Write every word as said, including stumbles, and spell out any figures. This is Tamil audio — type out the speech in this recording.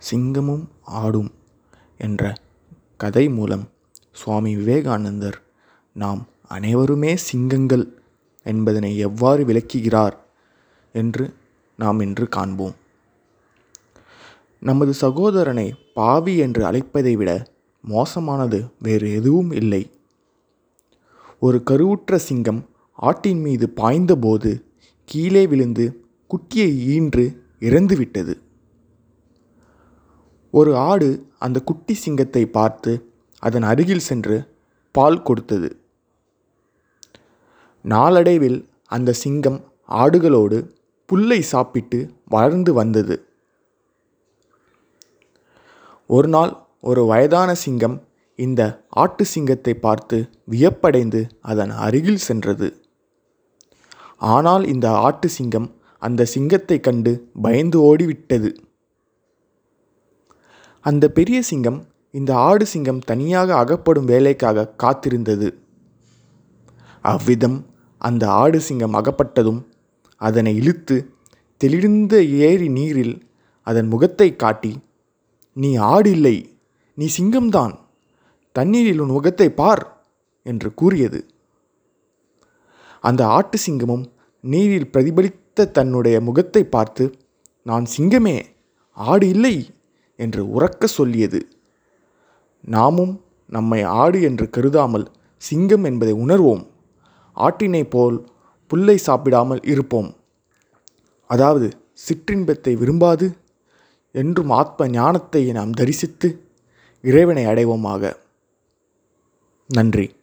சிங்கமும் ஆடும் என்ற கதை மூலம் சுவாமி விவேகானந்தர் நாம் அனைவருமே சிங்கங்கள் என்பதனை எவ்வாறு விளக்குகிறார் என்று நாம் இன்று காண்போம். நமது சகோதரனை பாவி என்று அழைப்பதை விட மோசமானது வேறு எதுவும் இல்லை. ஒரு கருவுற்ற சிங்கம் ஆட்டின் மீது பாய்ந்தபோது கீழே விழுந்து குட்டியை ஈன்று இறந்துவிட்டது. ஒரு ஆடு அந்த குட்டி சிங்கத்தை பார்த்து அதன் அருகில் சென்று பால் கொடுத்தது. நாளடைவில் அந்த சிங்கம் ஆடுகளோடு புல்லை சாப்பிட்டு வளர்ந்து வந்தது. ஒரு நாள் ஒரு வயதான சிங்கம் இந்த ஆட்டு சிங்கத்தை பார்த்து வியப்படைந்து அதன் அருகில் சென்றது. ஆனால் இந்த ஆட்டு சிங்கம் அந்த சிங்கத்தை கண்டு பயந்து ஓடிவிட்டது. அந்த பெரிய சிங்கம் இந்த ஆடு சிங்கம் தனியாக அகப்படும் வேலைக்காக காத்திருந்தது. அவ்விதம் அந்த ஆடு சிங்கம் அகப்பட்டதும் அதனை இழுத்து தெளிந்த ஏரி நீரில் அதன் முகத்தை காட்டி, "நீ ஆடு இல்லை, நீ சிங்கம்தான். தண்ணீரில் உன் முகத்தை பார்" என்று கூறியது. அந்த ஆட்டு சிங்கமும் நீரில் பிரதிபலித்த தன்னுடைய முகத்தை பார்த்து, "நான் சிங்கமே, ஆடு இல்லை" என்று உரக்க சொல்லியது. நாமும் நம்மை ஆடு என்று கருதாமல் சிங்கம் என்பதை உணர்வோம். ஆட்டினை போல் புல்லை சாப்பிடாமல் இருப்போம். அதாவது சிற்றின்பத்தை விரும்பாது என்றும் ஆத்ம ஞானத்தை நாம் தரிசித்து இறைவனை அடைவோமாக. நன்றி.